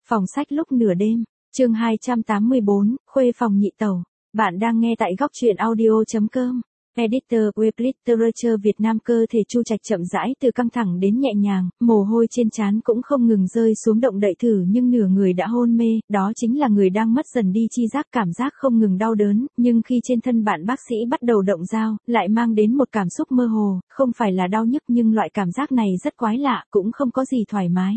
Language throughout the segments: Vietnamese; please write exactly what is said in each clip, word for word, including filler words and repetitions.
Phòng sách lúc nửa đêm, chương hai trăm tám mươi bốn, khuê phòng nhị tẩu. Bạn đang nghe tại góc truyện audio chấm com. Editor Web Literature Việt Nam. Cơ thể Chu Trạch chậm rãi từ căng thẳng đến nhẹ nhàng, mồ hôi trên trán cũng không ngừng rơi xuống, động đậy thử nhưng nửa người đã hôn mê, đó chính là người đang mất dần đi chi giác, cảm giác không ngừng đau đớn, nhưng khi trên thân bạn bác sĩ bắt đầu động dao, lại mang đến một cảm xúc mơ hồ, không phải là đau nhức nhưng loại cảm giác này rất quái lạ, cũng không có gì thoải mái.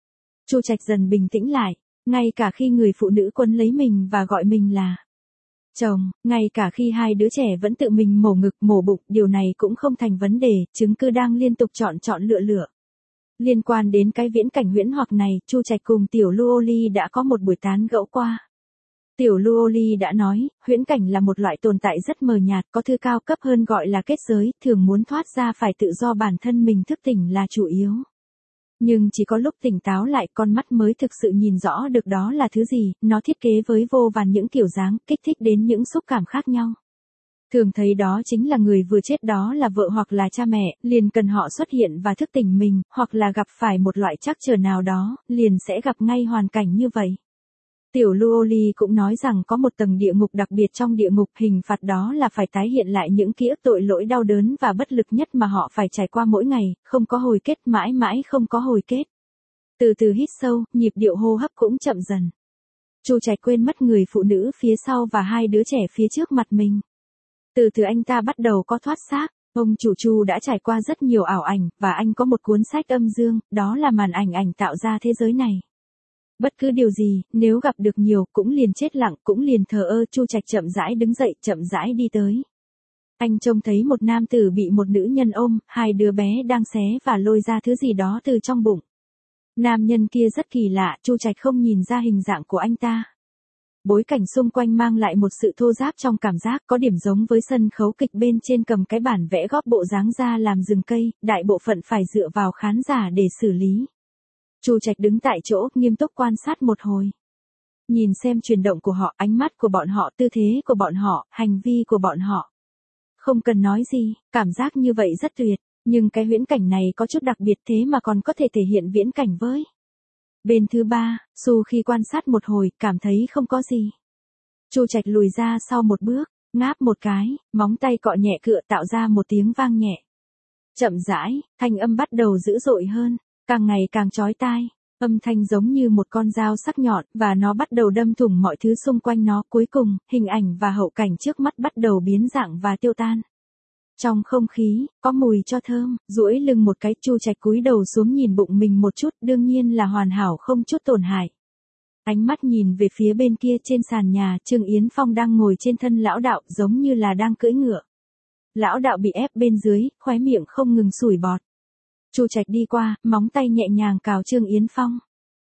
Chu Trạch dần bình tĩnh lại, ngay cả khi người phụ nữ quấn lấy mình và gọi mình là chồng, ngay cả khi hai đứa trẻ vẫn tự mình mổ ngực mổ bụng, điều này cũng không thành vấn đề, chứng cứ đang liên tục chọn chọn lựa lựa. Liên quan đến cái viễn cảnh huyễn hoặc này, Chu Trạch cùng Tiểu Luoli đã có một buổi tán gẫu qua. Tiểu Luoli đã nói, huyễn cảnh là một loại tồn tại rất mờ nhạt, có thứ cao cấp hơn gọi là kết giới, thường muốn thoát ra phải tự do bản thân mình thức tỉnh là chủ yếu. Nhưng chỉ có lúc tỉnh táo lại, con mắt mới thực sự nhìn rõ được đó là thứ gì, nó thiết kế với vô vàn những kiểu dáng, kích thích đến những xúc cảm khác nhau. Thường thấy đó chính là người vừa chết, đó là vợ hoặc là cha mẹ, liền cần họ xuất hiện và thức tỉnh mình, hoặc là gặp phải một loại trắc trở nào đó, liền sẽ gặp ngay hoàn cảnh như vậy. Tiểu Luoli cũng nói rằng có một tầng địa ngục đặc biệt trong địa ngục, hình phạt đó là phải tái hiện lại những ký ức tội lỗi đau đớn và bất lực nhất mà họ phải trải qua mỗi ngày, không có hồi kết, mãi mãi không có hồi kết. Từ từ hít sâu, nhịp điệu hô hấp cũng chậm dần. Chu Trạch quên mất người phụ nữ phía sau và hai đứa trẻ phía trước mặt mình. Từ từ anh ta bắt đầu có thoát xác. Ông chủ Chu đã trải qua rất nhiều ảo ảnh, và anh có một cuốn sách âm dương, đó là màn ảnh ảnh tạo ra thế giới này. Bất cứ điều gì, nếu gặp được nhiều, cũng liền chết lặng, cũng liền thờ ơ. Chu Trạch chậm rãi đứng dậy, chậm rãi đi tới. Anh trông thấy một nam tử bị một nữ nhân ôm, hai đứa bé đang xé và lôi ra thứ gì đó từ trong bụng. Nam nhân kia rất kỳ lạ, Chu Trạch không nhìn ra hình dạng của anh ta. Bối cảnh xung quanh mang lại một sự thô ráp trong cảm giác, có điểm giống với sân khấu kịch bên trên cầm cái bản vẽ góp bộ dáng ra làm rừng cây, đại bộ phận phải dựa vào khán giả để xử lý. Chu Trạch đứng tại chỗ, nghiêm túc quan sát một hồi. Nhìn xem chuyển động của họ, ánh mắt của bọn họ, tư thế của bọn họ, hành vi của bọn họ. Không cần nói gì, cảm giác như vậy rất tuyệt, nhưng cái huyễn cảnh này có chút đặc biệt, thế mà còn có thể thể hiện viễn cảnh với. Bên thứ ba, Su khi quan sát một hồi, cảm thấy không có gì. Chu Trạch lùi ra sau một bước, ngáp một cái, móng tay cọ nhẹ cựa tạo ra một tiếng vang nhẹ. Chậm rãi, thanh âm bắt đầu dữ dội hơn. Càng ngày càng chói tai, âm thanh giống như một con dao sắc nhọn, và nó bắt đầu đâm thủng mọi thứ xung quanh nó. Cuối cùng, hình ảnh và hậu cảnh trước mắt bắt đầu biến dạng và tiêu tan. Trong không khí, có mùi cho thơm, duỗi lưng một cái, Chu Trạch cúi đầu xuống nhìn bụng mình một chút, đương nhiên là hoàn hảo không chút tổn hại. Ánh mắt nhìn về phía bên kia trên sàn nhà, Trương Yến Phong đang ngồi trên thân lão đạo, giống như là đang cưỡi ngựa. Lão đạo bị ép bên dưới, khóe miệng không ngừng sủi bọt. Chu Trạch đi qua, móng tay nhẹ nhàng cào Trương Yến Phong.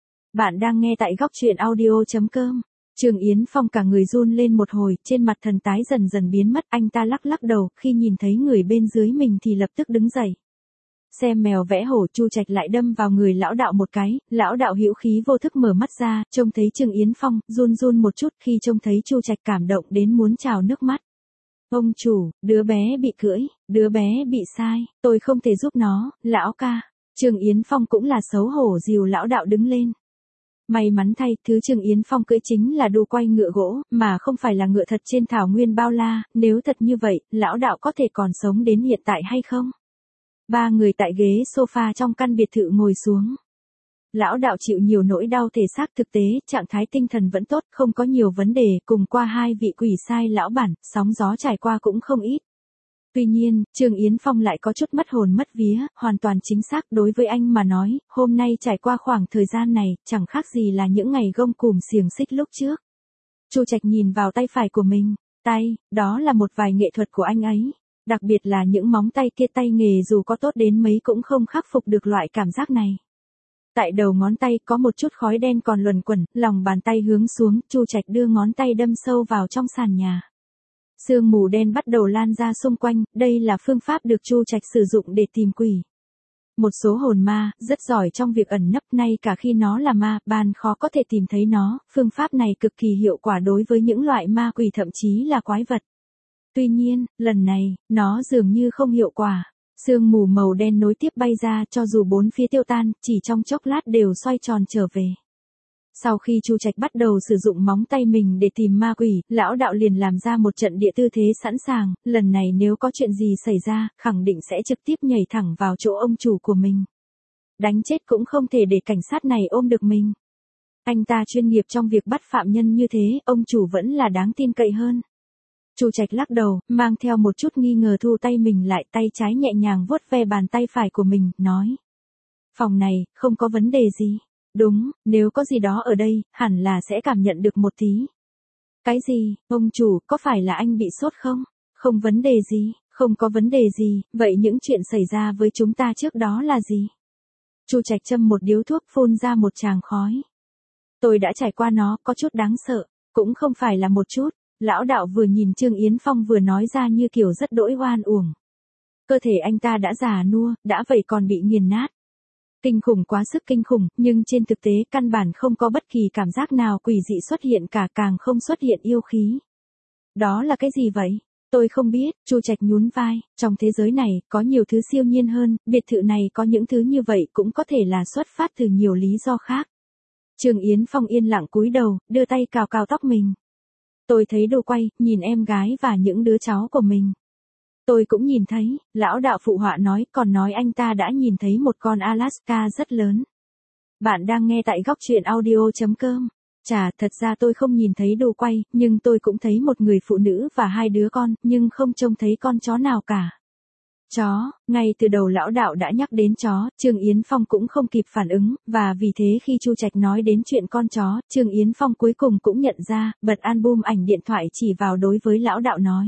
Bạn đang nghe tại góc truyện audio chấm com. Trương Yến Phong cả người run lên một hồi, trên mặt thần tái dần dần biến mất, anh ta lắc lắc đầu, khi nhìn thấy người bên dưới mình thì lập tức đứng dậy. Xem mèo vẽ hổ, Chu Trạch lại đâm vào người lão đạo một cái, lão đạo hữu khí vô thức mở mắt ra, trông thấy Trương Yến Phong, run run một chút, khi trông thấy Chu Trạch cảm động đến muốn trào nước mắt. Ông chủ, đứa bé bị cưỡi, đứa bé bị sai, tôi không thể giúp nó, lão ca. Trương Yến Phong cũng là xấu hổ dìu lão đạo đứng lên. May mắn thay, thứ Trương Yến Phong cưỡi chính là đu quay ngựa gỗ, mà không phải là ngựa thật trên thảo nguyên bao la, nếu thật như vậy, lão đạo có thể còn sống đến hiện tại hay không? Ba người tại ghế sofa trong căn biệt thự ngồi xuống. Lão đạo chịu nhiều nỗi đau thể xác, thực tế, trạng thái tinh thần vẫn tốt, không có nhiều vấn đề, cùng qua hai vị quỷ sai lão bản, sóng gió trải qua cũng không ít. Tuy nhiên, Trương Yến Phong lại có chút mất hồn mất vía, hoàn toàn chính xác đối với anh mà nói, hôm nay trải qua khoảng thời gian này, chẳng khác gì là những ngày gông cùm xiềng xích lúc trước. Chu Trạch nhìn vào tay phải của mình, tay, đó là một vài nghệ thuật của anh ấy. Đặc biệt là những móng tay kia, tay nghề dù có tốt đến mấy cũng không khắc phục được loại cảm giác này. Tại đầu ngón tay có một chút khói đen còn luẩn quẩn, lòng bàn tay hướng xuống, Chu Trạch đưa ngón tay đâm sâu vào trong sàn nhà. Sương mù đen bắt đầu lan ra xung quanh, đây là phương pháp được Chu Trạch sử dụng để tìm quỷ. Một số hồn ma, rất giỏi trong việc ẩn nấp, ngay cả khi nó là ma, ban khó có thể tìm thấy nó, phương pháp này cực kỳ hiệu quả đối với những loại ma quỷ thậm chí là quái vật. Tuy nhiên, lần này, nó dường như không hiệu quả. Sương mù màu đen nối tiếp bay ra, cho dù bốn phía tiêu tan, chỉ trong chốc lát đều xoay tròn trở về. Sau khi Chu Trạch bắt đầu sử dụng móng tay mình để tìm ma quỷ, lão đạo liền làm ra một trận địa tư thế sẵn sàng, lần này nếu có chuyện gì xảy ra, khẳng định sẽ trực tiếp nhảy thẳng vào chỗ ông chủ của mình. Đánh chết cũng không thể để cảnh sát này ôm được mình. Anh ta chuyên nghiệp trong việc bắt phạm nhân như thế, ông chủ vẫn là đáng tin cậy hơn. Chu Trạch lắc đầu, mang theo một chút nghi ngờ thu tay mình lại, tay trái nhẹ nhàng vuốt ve bàn tay phải của mình, nói. Phòng này, không có vấn đề gì. Đúng, nếu có gì đó ở đây, hẳn là sẽ cảm nhận được một tí. Cái gì, ông chủ, có phải là anh bị sốt không? Không vấn đề gì, không có vấn đề gì, vậy những chuyện xảy ra với chúng ta trước đó là gì? Chu Trạch châm một điếu thuốc phun ra một tràng khói. Tôi đã trải qua nó, có chút đáng sợ, cũng không phải là một chút. Lão đạo vừa nhìn Trương Yến Phong vừa nói ra như kiểu rất đỗi oan uổng. Cơ thể anh ta đã già nua, đã vậy còn bị nghiền nát. Kinh khủng quá sức kinh khủng, nhưng trên thực tế căn bản không có bất kỳ cảm giác nào quỷ dị xuất hiện cả, càng không xuất hiện yêu khí. Đó là cái gì vậy? Tôi không biết, Chu Trạch nhún vai, trong thế giới này, có nhiều thứ siêu nhiên hơn, biệt thự này có những thứ như vậy cũng có thể là xuất phát từ nhiều lý do khác. Trương Yến Phong yên lặng cúi đầu, đưa tay cào cào tóc mình. Tôi thấy đồ quay, nhìn em gái và những đứa cháu của mình. Tôi cũng nhìn thấy, lão đạo phụ họa nói, còn nói anh ta đã nhìn thấy một con Alaska rất lớn. Bạn đang nghe tại góc truyện audio chấm com. Chà, thật ra tôi không nhìn thấy đồ quay, nhưng tôi cũng thấy một người phụ nữ và hai đứa con, nhưng không trông thấy con chó nào cả. Chó, ngay từ đầu lão đạo đã nhắc đến chó, Trương Yến Phong cũng không kịp phản ứng, và vì thế khi Chu Trạch nói đến chuyện con chó, Trương Yến Phong cuối cùng cũng nhận ra, bật album ảnh điện thoại chỉ vào đối với lão đạo nói.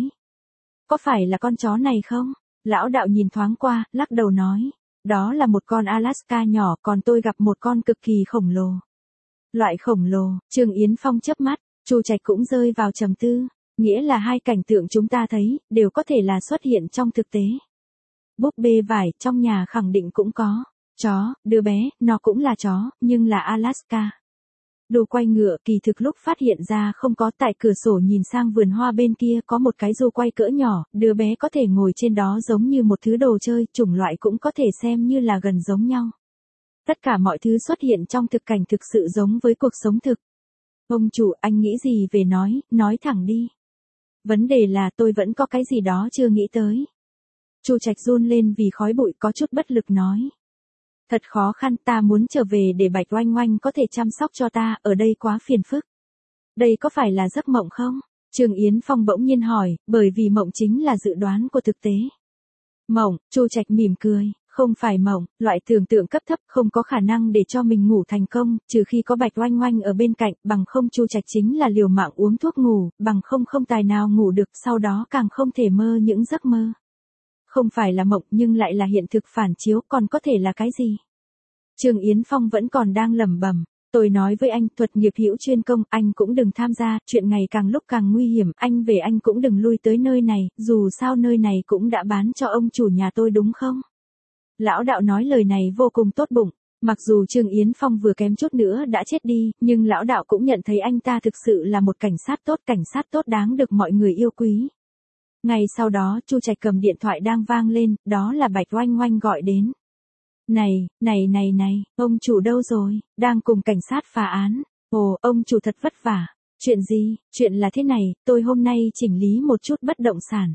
Có phải là con chó này không? Lão đạo nhìn thoáng qua, lắc đầu nói. Đó là một con Alaska nhỏ, còn tôi gặp một con cực kỳ khổng lồ. Loại khổng lồ, Trương Yến Phong chớp mắt, Chu Trạch cũng rơi vào trầm tư, nghĩa là hai cảnh tượng chúng ta thấy, đều có thể là xuất hiện trong thực tế. Búp bê vải, trong nhà khẳng định cũng có. Chó, đứa bé, nó cũng là chó, nhưng là Alaska. Đồ quay ngựa kỳ thực lúc phát hiện ra không có, tại cửa sổ nhìn sang vườn hoa bên kia có một cái dù quay cỡ nhỏ, đứa bé có thể ngồi trên đó giống như một thứ đồ chơi, chủng loại cũng có thể xem như là gần giống nhau. Tất cả mọi thứ xuất hiện trong thực cảnh thực sự giống với cuộc sống thực. Ông chủ, anh nghĩ gì về nói, nói thẳng đi. Vấn đề là tôi vẫn có cái gì đó chưa nghĩ tới. Chu Trạch run lên vì khói bụi, có chút bất lực nói. Thật khó khăn, ta muốn trở về để Bạch Oanh Oanh có thể chăm sóc cho ta, ở đây quá phiền phức. Đây có phải là giấc mộng không? Trương Yến Phong bỗng nhiên hỏi, bởi vì mộng chính là dự đoán của thực tế. Mộng, Chu Trạch mỉm cười, không phải mộng, loại tưởng tượng cấp thấp không có khả năng để cho mình ngủ thành công, trừ khi có Bạch Oanh Oanh ở bên cạnh, bằng không Chu Trạch chính là liều mạng uống thuốc ngủ, bằng không không tài nào ngủ được, sau đó càng không thể mơ những giấc mơ. Không phải là mộng nhưng lại là hiện thực phản chiếu, còn có thể là cái gì? Trương Yến Phong vẫn còn đang lẩm bẩm. Tôi nói với anh, thuật nghiệp hữu chuyên công, anh cũng đừng tham gia, chuyện ngày càng lúc càng nguy hiểm, anh về anh cũng đừng lui tới nơi này, dù sao nơi này cũng đã bán cho ông chủ nhà tôi đúng không? Lão đạo nói lời này vô cùng tốt bụng, mặc dù Trương Yến Phong vừa kém chút nữa đã chết đi, nhưng lão đạo cũng nhận thấy anh ta thực sự là một cảnh sát tốt, cảnh sát tốt đáng được mọi người yêu quý. Ngay sau đó, Chu Trạch cầm điện thoại đang vang lên, đó là Bạch Oanh Oanh gọi đến. Này, này này này, ông chủ đâu rồi, đang cùng cảnh sát phá án. Ồ, ông chủ thật vất vả. Chuyện gì, chuyện là thế này, tôi hôm nay chỉnh lý một chút bất động sản.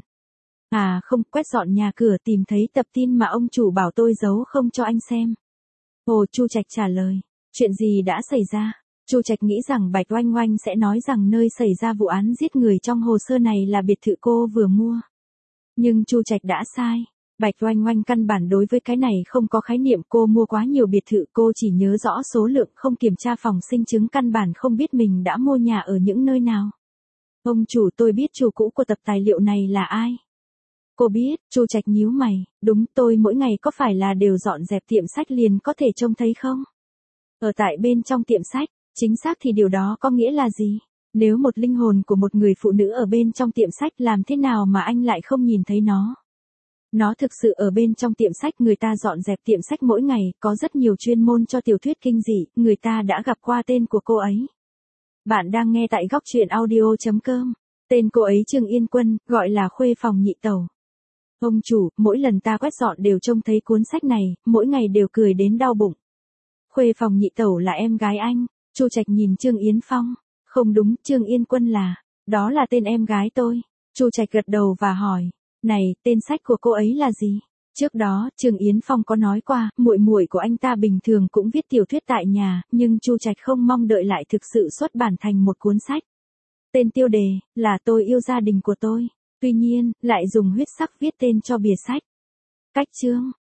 À không, quét dọn nhà cửa tìm thấy tập tin mà ông chủ bảo tôi giấu không cho anh xem. Ồ, Chu Trạch trả lời, chuyện gì đã xảy ra? Chu Trạch nghĩ rằng Bạch Oanh Oanh sẽ nói rằng nơi xảy ra vụ án giết người trong hồ sơ này là biệt thự cô vừa mua. Nhưng Chu Trạch đã sai. Bạch Oanh Oanh căn bản đối với cái này không có khái niệm, cô mua quá nhiều biệt thự, cô chỉ nhớ rõ số lượng, không kiểm tra phòng sinh chứng, căn bản không biết mình đã mua nhà ở những nơi nào. Ông chủ, tôi biết chủ cũ của tập tài liệu này là ai. Cô biết, Chu Trạch nhíu mày, đúng, tôi mỗi ngày có phải là đều dọn dẹp tiệm sách liền có thể trông thấy không? Ở tại bên trong tiệm sách, chính xác thì điều đó có nghĩa là gì? Nếu một linh hồn của một người phụ nữ ở bên trong tiệm sách, làm thế nào mà anh lại không nhìn thấy nó? Nó thực sự ở bên trong tiệm sách, người ta dọn dẹp tiệm sách mỗi ngày, có rất nhiều chuyên môn cho tiểu thuyết kinh dị, người ta đã gặp qua tên của cô ấy. Bạn đang nghe tại góc truyện audio chấm com. Tên cô ấy Trương Yên Quân, gọi là Khuê Phòng Nhị Tẩu. Ông chủ, mỗi lần ta quét dọn đều trông thấy cuốn sách này, mỗi ngày đều cười đến đau bụng. Khuê Phòng Nhị Tẩu là em gái anh. Chu Trạch nhìn Trương Yến Phong. Không đúng, Trương Yên Quân là, đó là tên em gái tôi. Chu Trạch gật đầu và hỏi, này, tên sách của cô ấy là gì? Trước đó, Trương Yến Phong có nói qua, muội muội của anh ta bình thường cũng viết tiểu thuyết tại nhà, nhưng Chu Trạch không mong đợi lại thực sự xuất bản thành một cuốn sách. Tên tiêu đề là Tôi yêu gia đình của tôi, tuy nhiên, lại dùng huyết sắc viết tên cho bìa sách. Cách chương